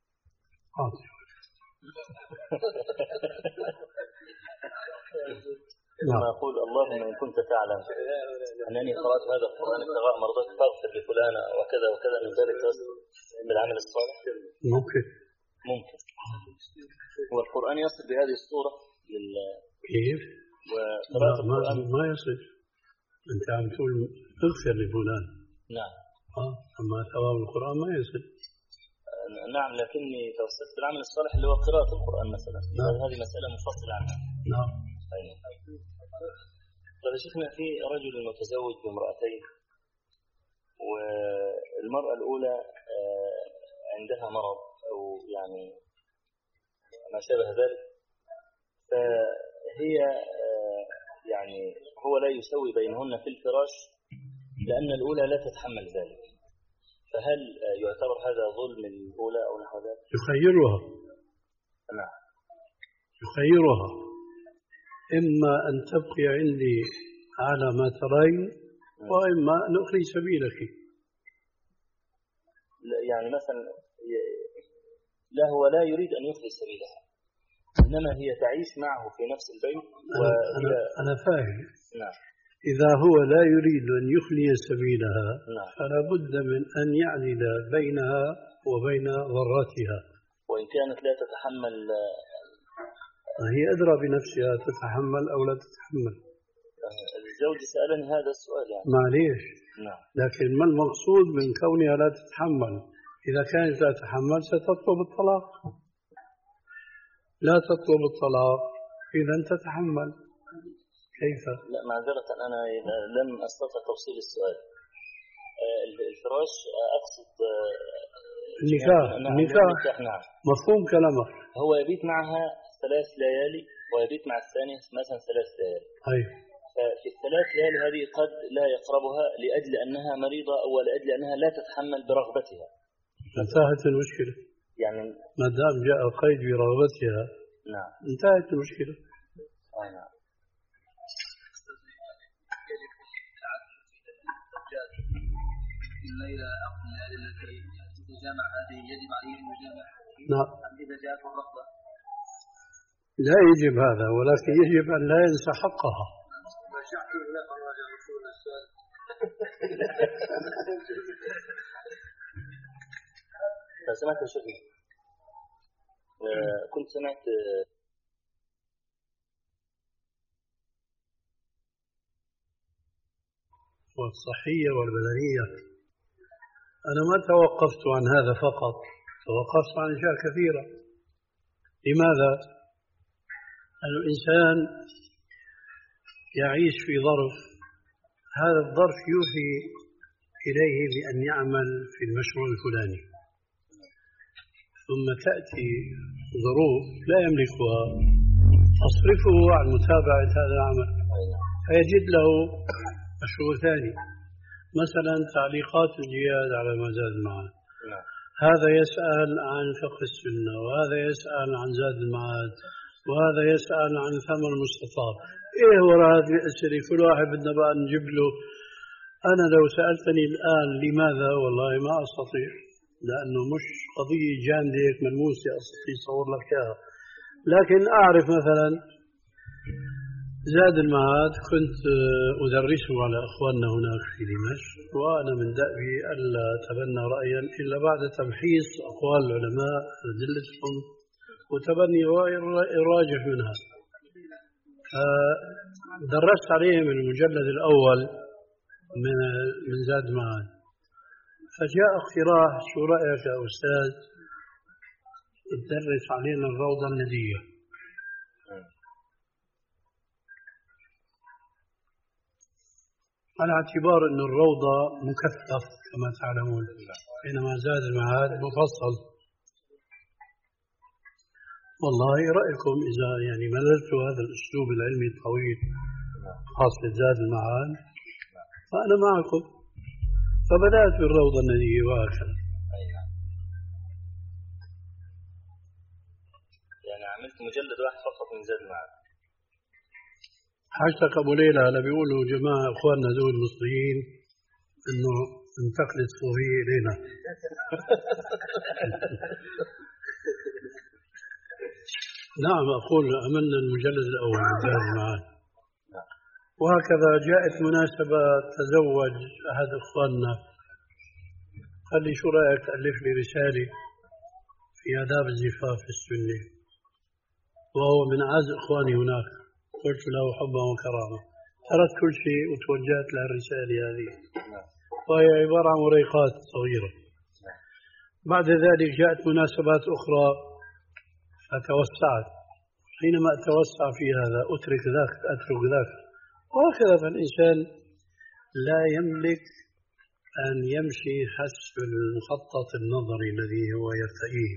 ثم أقول اللهم إن كنت تعلم أنني قرأت هذا القرآن ابتغاء مرضاك فاغفر لفلان وكذا وكذا من ذلك بالعمل الصالح. ممكن ممكن هو القرآن يصل بهذه الصورة لل كيف؟ وقراءة القرآن ما يصل. أنت عم تقول اغفر لفلان. نعم. آه أما ثواب القرآن ما يصل. نعم لكني توصلت بالعمل الصالح اللي هو قراءة القرآن مثلا. نعم. هذه مسألة منفصلة عنها. نعم. طيب شيخنا، في رجل متزوج بامرأتين، والمرأة الأولى عندها مرض أو يعني ما شابه ذلك، فهي يعني هو لا يسوي بينهن في الفراش لأن الأولى لا تتحمل ذلك، فهل يعتبر هذا ظلم الأولى أو نحو ذلك؟ يخيرها. نعم. يخيرها إما أن تبقي عندي على ما ترين وإما أن أخرج سبيلك. يعني مثلا لا، هو لا يريد أن يخرج سبيلها، إنما هي تعيش معه في نفس البيت. أنا, أنا, أنا فاهم. نعم. إذا هو لا يريد أن يخلي سبيلها نعم. فلا بد من أن يعدل بينها وبين ضرتها. وإن كانت لا تتحمل، هي أدرى بنفسها تتحمل أو لا تتحمل. الزوج سألني هذا السؤال يعني. معليش. نعم. لكن ما المقصود من كونها لا تتحمل؟ إذا كانت لا تتحمل ستطلب الطلاق. لا تطلب الطلاق إذا تتحمل. كيف؟ لا معذرة، أنا لم أستطع توصيل السؤال. الفراش أقصد النكاح. النكاح. نعم. مفهوم كلامك. هو يبيت معها ثلاث ليالي ويبيت مع الثانية مثلا ثلاث ليالي. أيوه. ففي الثلاث ليالي هذه قد لا يقربها لأجل أنها مريضة أو لأجل أنها لا تتحمل برغبتها. انتهت المشكلة. يعني ما دام جاء قيد برغبتها. نعم. انتهت المشكلة. آه نعم. الليلة أو الليالي التي تتجامع هذه يجب عليه المجامع. نعم. إذا جاءت الرغبة. لا يجب هذا، ولكن يجب أن لا ينسى حقها. لو سمعت يا شيخ، كنت سمعت والصحية والبدنية. أنا ما توقفت عن هذا فقط، توقفت عن أشياء كثيرة. لماذا؟ الإنسان يعيش في ظرف، هذا الظرف يوحي إليه بأن يعمل في المشروع الفلاني، ثم تأتي ظروف لا يملكها تصرفه عن متابعة هذا العمل، فيجد له مشروع ثاني، مثلا تعليقات الجهاد على ما زاد المعاد. هذا يسأل عن فقه السنة، وهذا يسأل عن زاد المعاد، وهذا يسأل عن ثمن المستطاب. إيه وراء هذه الأسئلة كل واحد بدنا بقى نجيب له. أنا لو سألتني الآن لماذا، والله ما أستطيع، لأنه مش قضية جامدة هيك ملموسة أستطيع أصور لك إياها. لكن أعرف مثلا زاد المعاد كنت أدرسه على أخواننا هناك في دمشق، وأنا من دأبي ألا أتبنى رأيا إلا بعد تمحيص أقوال العلماء أدلتهم وتبني رأي الراجح منها. درست عليهم المجلد الأول من من زاد المعاد، فجاء اقتراح: شو رأيك يا أستاذ تدرس علينا الروضة الندية؟ على اعتبار أن الروضة مكثف كما تعلمون، بينما زاد المعاد مفصل. والله رأيكم إذا يعني مللت هذا الأسلوب العلمي الطويل خاص بزاد المعاد فأنا معكم. فبدأت بالروضة الندية وهكذا. يعني عملت مجلد واحد فقط من زاد المعاد. حاجتك أبو ليلى هلا بيقولوا جماعة إخواننا ذول المصريين إنه انتقلت صوفية إلينا. نعم أقول عملنا المجلد الأول من زاد المعاد، وهكذا جاءت مناسبة تزوج أحد إخواننا قال لي: شو رأيك تألف لي رسالة في آداب الزفاف في السنة؟ وهو من أعز إخواني هناك. قلت له حبا وكرامة، تركت كل شيء وتوجهت له الرسالة هذه، وهي عبارة عن وريقات صغيرة. بعد ذلك جاءت مناسبات أخرى فتوسعت. حينما أتوسع في هذا أترك ذاك أترك ذاك، وهكذا. فالإنسان لا يملك أن يمشي حسب المخطط النظري الذي هو يرتئيه.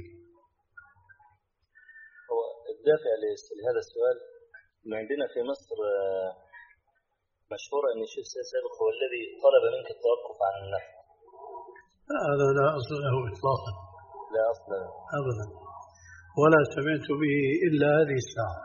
هو الدافع لهذا السؤال إن عندنا في مصر مشهورة أن الشيخ سابق هو الذي طلب منك التوقف عن النحو. هذا لا أصل له إطلاقا، لا أصل له أبدا، ولا سمعت به إلا هذه الساعة.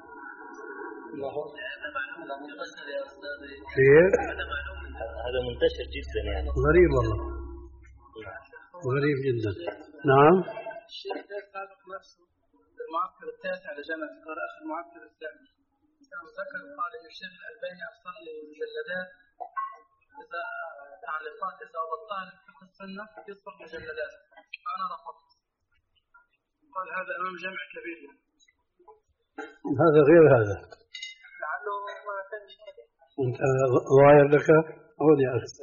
كيف؟ هذا منتشر جدا يعني. غريب والله، غريب جدا. نعم. الشيخ سابق نفسه المعسكر التاسع لجامعة القاهرة آخر المعسكر الثاني ذكر قال إن الشيخ الألباني أرسل لي مجلدات إذا تعليقات إذا وضعتها لفقه السنة يصبح مجلدات، فأنا رفضت. قال هذا أمام جامع كبير. هذا غير هذا. لعله ما كان أنت ظاهر لك أود يا أخي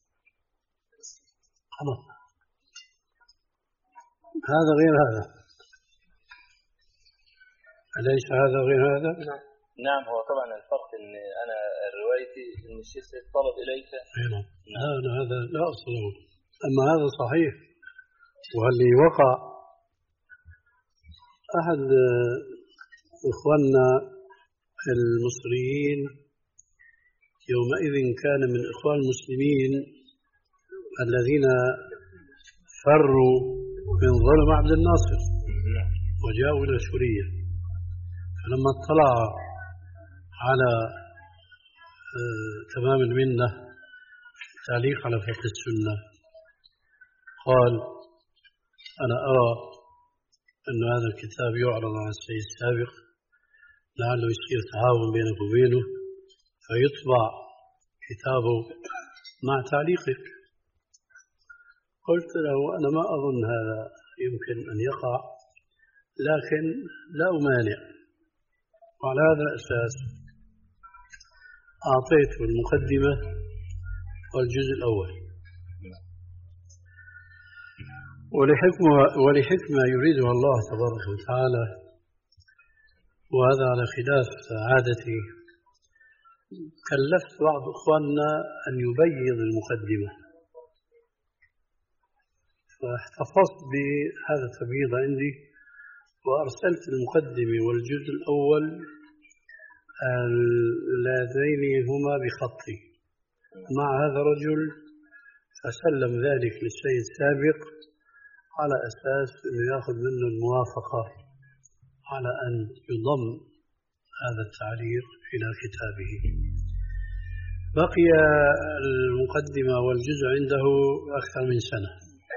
خلاص، هذا غير هذا، أليس هذا غير هذا؟ نعم. هو طبعا الفرق إن أنا روايتي إن الشيخ طلب إليك. نعم. هذا هذا لا أصل له، أما هذا صحيح. واللي وقع أحد إخواننا المصريين يومئذ كان من إخوان المسلمين الذين فروا من ظلم عبد الناصر وجاءوا إلى سوريا، فلما اطلع على تمام المنة تعليق على فقه السنة قال: أنا أرى أن هذا الكتاب يعرض على السيد السابق لعله يصير تعاون بينك وبينه فيطبع كتابه مع تعليقك. قلت له: أنا ما أظن هذا يمكن أن يقع، لكن لا أمانع. وعلى هذا الأساس أعطيته المقدمة والجزء الأول، ولحكمة, ولحكمة يريدها الله تبارك وتعالى، وهذا على خلاف عادتي، كلفت بعض إخواننا أن يبيض المقدمة، فاحتفظت بهذا التبييض عندي وأرسلت المقدمة والجزء الأول اللذين هما بخطي مع هذا الرجل، فسلم ذلك للسيد السابق على أساس أنه يأخذ منه الموافقة على أن يضم هذا التعليق إلى كتابه. بقي المقدمة والجزء عنده أكثر من سنة،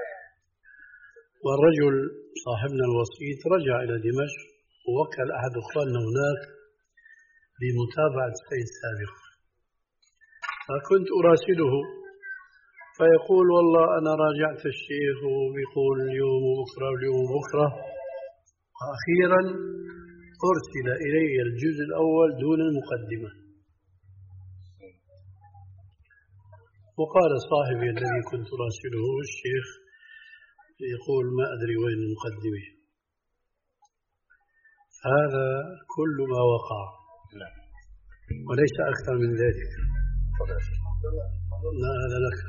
والرجل صاحبنا الوسيط رجع إلى دمشق ووكل أحد أخواننا هناك بمتابعة السيد سابق، فكنت أراسله فيقول والله أنا راجعت الشيخ وبيقول اليوم وبكرة واليوم وبكرة، وأخيرا أرسل إلي الجزء الأول دون المقدمة. وقال صاحبي الذي كنت راسله الشيخ يقول ما أدري وين المقدمة. هذا كل ما وقع وليس أكثر من ذلك. لا هذا لك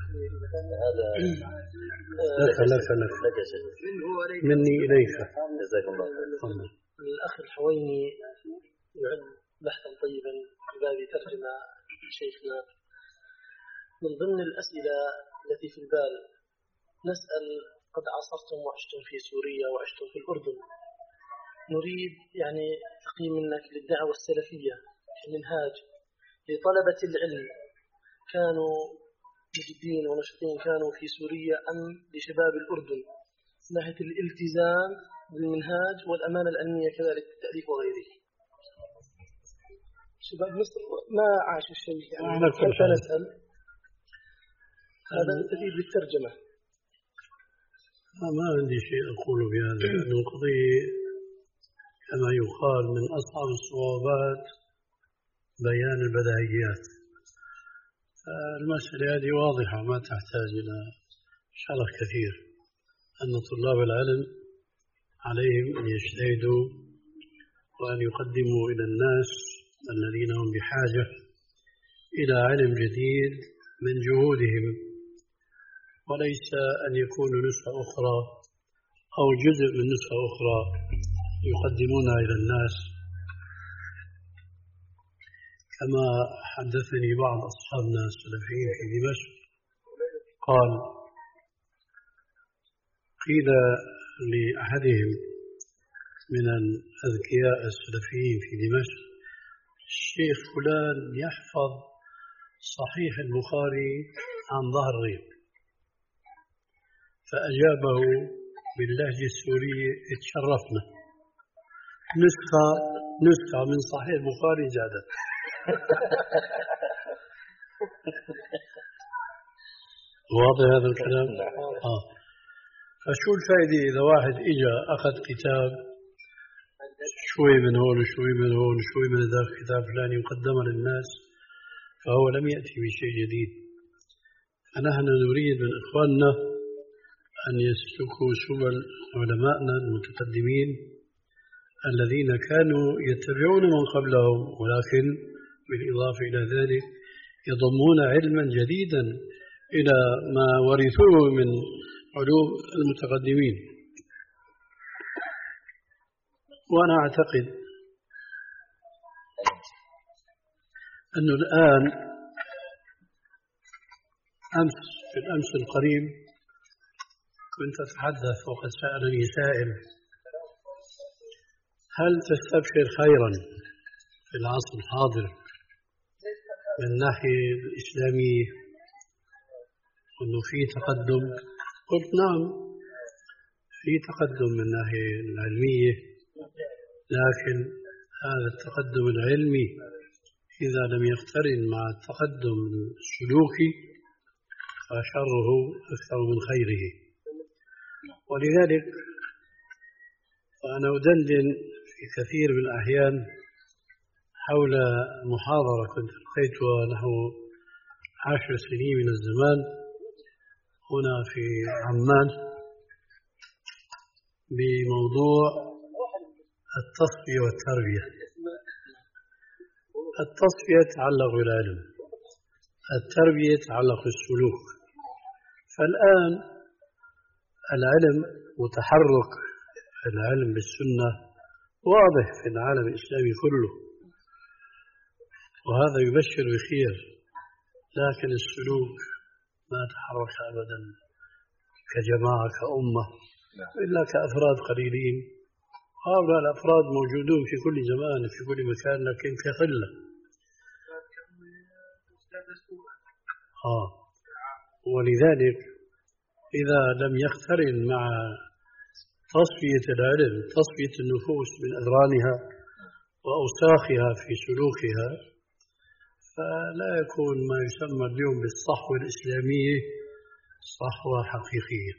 لك لك لك مني إليك. جزاكم الله خير. الأخ الحويني يعد بحثا طيبا في باب ترجمة شيخنا. من ضمن الأسئلة التي في البال نسأل: قد عاصرتم وعشتم في سوريا وعشتم في الأردن، نريد يعني تقييم منك للدعوة السلفية في المنهاج لطلبة العلم، كانوا مجدين ونشطين كانوا في سوريا أم لشباب الأردن من ناحية الالتزام بالمنهاج والأمانة العلمية كذلك بالتأليف وغيره؟ شباب مصر ما عاش الشيء يعني كيف نسأل؟ هذا تفيد بالترجمة. ما عندي شيء أقول بهذا، لأن القضية كما يقال من أصعب الصعوبات بيان البداهيات. المسألة هذه واضحة ما تحتاج إلى شرح كثير، أن طلاب العلم عليهم أن يجتهدوا وأن يقدموا إلى الناس الذين هم بحاجة إلى علم جديد من جهودهم، وليس أن يكونوا نسخة أخرى أو جزء من نسخة أخرى يقدمونها إلى الناس. كما حدثني بعض أصحابنا السلفيين في دمشق قال: قيل لأحدهم من الأذكياء السلفيين في دمشق: الشيخ فلان يحفظ صحيح البخاري عن ظهر غيب. فأجابه باللهجة السورية: اتشرفنا، نسخة نسخة من صحيح البخاري زادت. واضح هذا الكلام؟ آه. فشو الفائدة إذا واحد إجا أخذ كتاب شوي من هون وشوي من هون وشوي من ذاك كتاب فلاني وقدمه للناس، فهو لم يأتي بشيء جديد. فنحن نريد من إخواننا أن يسلكوا سبل علمائنا المتقدمين الذين كانوا يتبعون من قبلهم، ولكن بالإضافة إلى ذلك يضمون علما جديدا إلى ما ورثوه من علوم المتقدمين. وأنا أعتقد أنه الآن أمس في الأمس القريب كنت أتحدث وقد سألني سائل: هل تستبشر خيرا في العصر الحاضر من الناحية الإسلامية وأنه في تقدم؟ قلت نعم، في تقدم من الناحية العلمية، لكن هذا التقدم العلمي إذا لم يقترن مع التقدم السلوكي فشره أكثر من خيره. ولذلك فأنا أدندن في كثير من الأحيان حول محاضرة كنت ألقيتها نحو عشر سنين من الزمان هنا في عمان بموضوع التصفية والتربية. التصفية تتعلق بالعلم، التربية تتعلق بالسلوك. فالآن العلم وتحرك العلم بالسنة واضح في العالم الإسلامي كله، وهذا يبشر بخير، لكن السلوك ما تحرك أبدا كجماعة كأمة إلا كأفراد قليلين. هؤلاء الأفراد موجودون في كل زمان في كل مكان لكن كقلة. آه. ولذلك إذا لم يقترن مع تصفية العلم تصفية النفوس من أذرانها وأوساخها في سلوكها، فلا يكون ما يسمى اليوم بالصحوة الإسلامية صحوة حقيقية.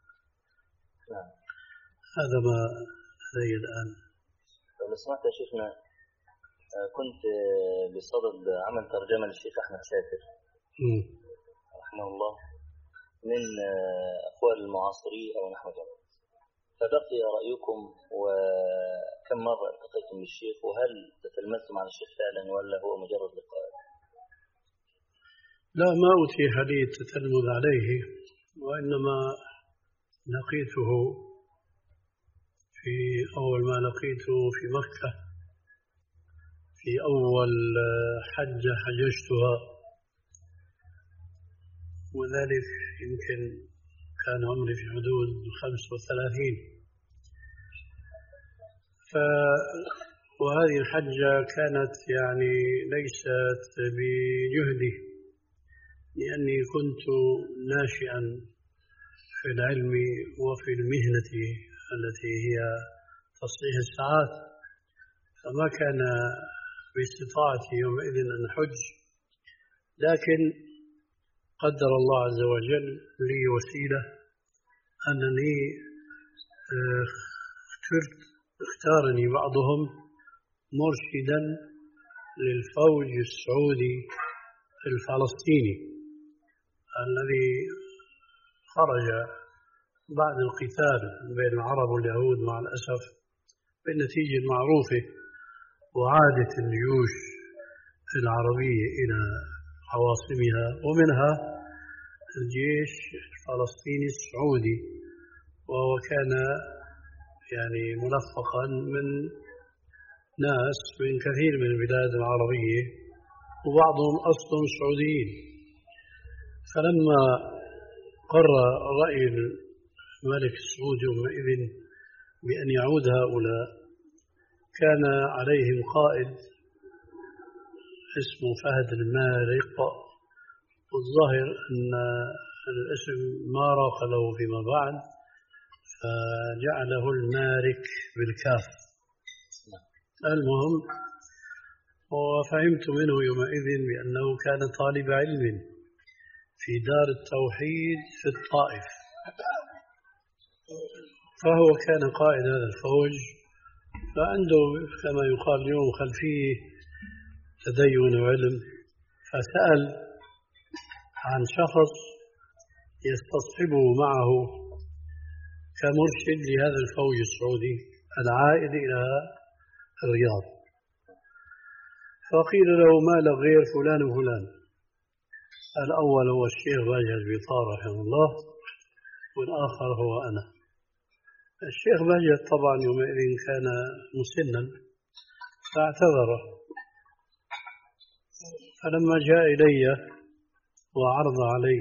هذا ما لدي الآن. لو سمحت يا شيخنا، كنت بصدد عمل ترجمة للشيخ أحمد شاكر م. رحمه الله من أقوال المعاصرين أو نحو ذلك، فبقي رأيكم وكم مرة التقيتم بالشيخ، وهل تتلمستم على الشيخ فعلا ولا هو مجرد لقاء؟ لا، ما أتيح لي التتلمذ عليه، وإنما لقيته في أول ما لقيته في مكة في أول حجة حججتها، وذلك يمكن كان عمري في حدود خمس وثلاثين. ف وهذه الحجة كانت يعني ليست بجهدي، لأني كنت ناشئا في العلم وفي المهنة التي هي تصحيح الساعات، فما كان باستطاعتي يومئذ أن أحج، لكن قدر الله عز وجل لي وسيلة أنني اخترت اختارني بعضهم مرشدا للفوج السعودي الفلسطيني الذي خرج بعد القتال بين العرب واليهود مع الأسف بالنتيجة المعروفة، وعادت الجيوش العربية إلى عواصمها، ومنها الجيش الفلسطيني السعودي، وهو كان يعني ملفقا من ناس من كثير من البلاد العربية، وبعضهم أصلهم سعوديين. فلما قرر رأي الملك السعودي يومئذ بأن يعود هؤلاء، كان عليهم قائد اسمه فهد المارق، والظاهر أن الاسم ما راق له فيما بعد فجعله المارك بالكاف. المهم، وفهمت منه يومئذ بأنه كان طالب علم في دار التوحيد في الطائف، فهو كان قائد هذا الفوج، فعنده كما يقال اليوم خلفيه تدين وعلم، فسأل عن شخص يستصحبه معه كمرشد لهذا الفوج السعودي العائد إلى الرياض، فقيل له ما له غير فلان وفلان. الأول هو الشيخ باجي البيطار رحمه الله، والآخر هو أنا. الشيخ باجي طبعا يومئذ كان مسنا فاعتذر، فلما جاء إلي وعرض علي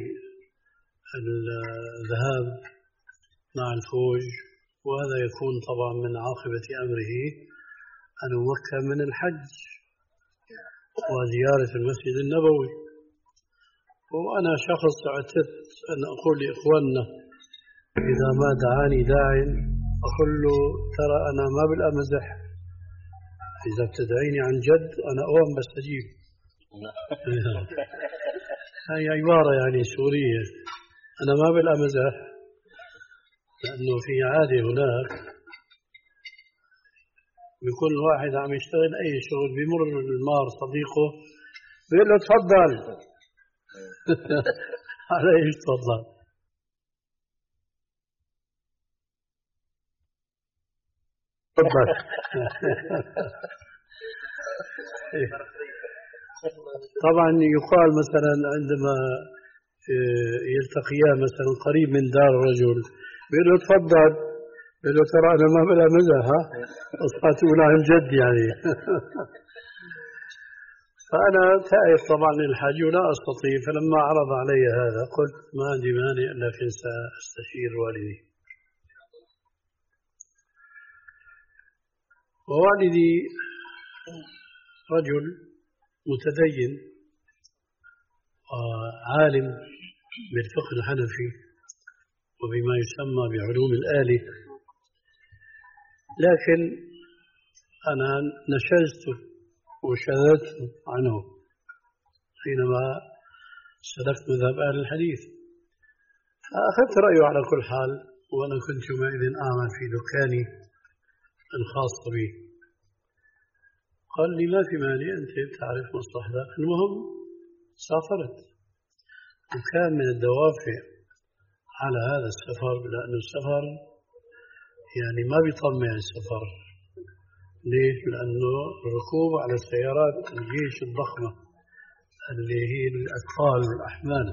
الذهاب مع الفوج، وهذا يكون طبعا من عاقبة أمره أن أمكن من الحج وزيارة المسجد النبوي، وأنا شخص اعتدت أن أقول لإخواننا إذا ما دعاني داع أقول له ترى أنا ما بالأمزح، إذا بتدعيني عن جد أنا أوام بستجيب. هاي عبارة يعني سورية، أنا ما بالأمزح، لأنه في عادة هناك بيكون الواحد عم يشتغل أي شغل، بيمر المار صديقه بيقول له تفضل. على إيش تفضل؟ تفضل. طبعا يقال مثلا عندما يلتقيان مثلا قريب من دار الرجل بيقول له تفضل، بيقول له ترى أنا ما بلا مزح، ها أصبحت أقول عن جد يعني. فأنا تائب طبعا للحج ولا أستطيع، فلما عرض علي هذا قلت ما عندي مانع لكن سأستشير والدي. ووالدي رجل متدين وعالم بالفقه الحنفي وبما يسمى بعلوم الآلة، لكن أنا نشزت وشذت عنه حينما سلكت مذهب أهل الحديث، فأخذت رأيه على كل حال، وأنا كنت يومئذ أعمل في دكاني الخاص بي. قال لي ما في مانع، أنت تعرف مصلحة ذاك. المهم سافرت، وكان من الدوافع على هذا السفر، لأن السفر يعني ما بيطمع السفر. ليش؟ لأنه الركوب على سيارات الجيش الضخمة اللي هي الأثقال والأحمال،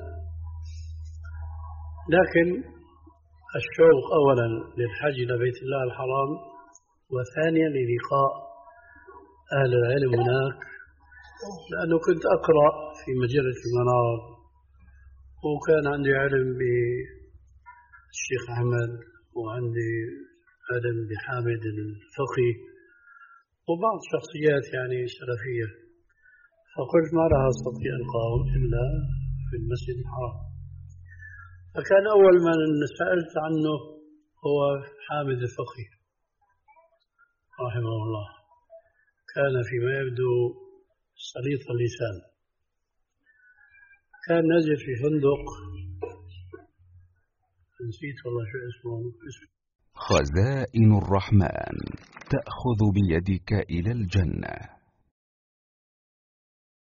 لكن الشوق أولا للحج إلى بيت الله الحرام، وثانيا للقاء أهل العلم هناك، لأنه كنت أقرأ في مجلة المنار، وكان عندي علم بالشيخ أحمد، وعندي علم بحامد الفقي، وبعض شخصيات يعني سلفية. فقلت ما راح أستطيع القاهم إلا في المسجد الحرام. فكان أول من سألت عنه هو حامد الفقي رحمه الله، كان فيما يبدو سليط اللسان. كان نزل في فندق نسيت والله شو اسمه اسمه خزائن الرحمن تأخذ بيدك إلى الجنة.